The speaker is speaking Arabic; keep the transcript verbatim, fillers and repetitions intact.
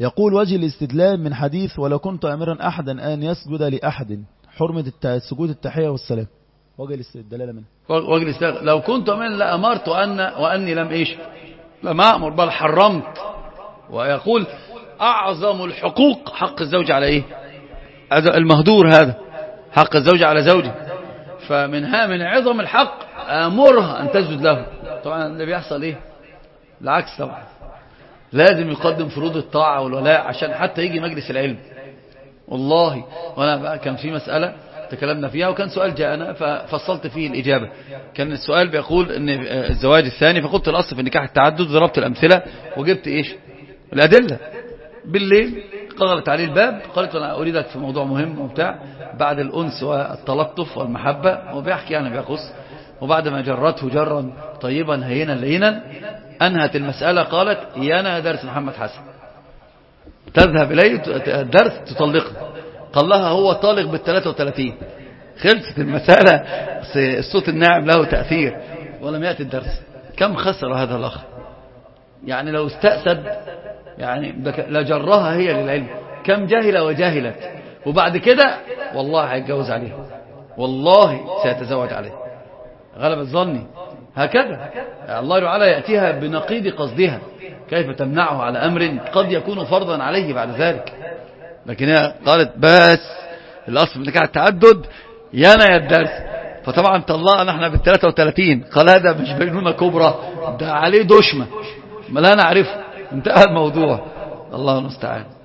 يقول وجه الاستدلال من حديث ولو كنت أمرا أحدا أن يسجد لأحد حرمة السجود التحية والسلام. وجه الاستدلال منه وجه الاستدلال لو كنت أمرا لأمرت أن وأني لم إيش لم أأمر بل حرمت. ويقول أعظم الحقوق حق الزوج على إيه هذا المهدور، هذا حق الزوج على زوجه، فمنها من عظم الحق أمرها أن تسجد له. طبعا اللي بيحصل إيه العكس، طبعا لازم يقدم فروض الطاعة والولاء عشان حتى يجي مجلس العلم. والله وانا بقى كان في مسألة تكلمنا فيها وكان سؤال جاءنا ففصلت فيه الإجابة. كان السؤال بيقول ان الزواج الثاني، فقلت الأصل في النكاح التعدد، ضربت الأمثلة وجبت إيش الأدلة. بالليل قغلت عليه الباب، قالت أنا أريدك في موضوع مهم وبتاع، بعد الأنس والتلطف والمحبة وبيحكي يعني بيقص، وبعد ما جرته جرا طيبا هينا لينا أنهت المسألة. قالت يانا درس محمد حسن، تذهب إليه الدرس تطلقه. قال لها هو طالق بالثلاثة وثلاثين. خلصت المسألة. الصوت الناعم له تأثير ولم يأتي الدرس. كم خسر هذا الأخ؟ يعني لو استأسد يعني لجرها هي للعلم. كم جاهلة وجاهلت، وبعد كده والله هيتجوز عليها، والله سيتزوج عليها غلبت ظني. هكذا الله تعالى يأتيها بنقيض قصدها، كيف تمنعه على أمر قد يكون فرضا عليه بعد ذلك. لكن هي قالت بس الأصل في النكاح التعدد يانا يا الدرس، فطبعا طلقنا احنا بالثلاثة وثلاثين. قال هذا مش بينونة كبرى، ده عليه دشمة ما لا نعرفه، انتهى الموضوع. الله المستعان.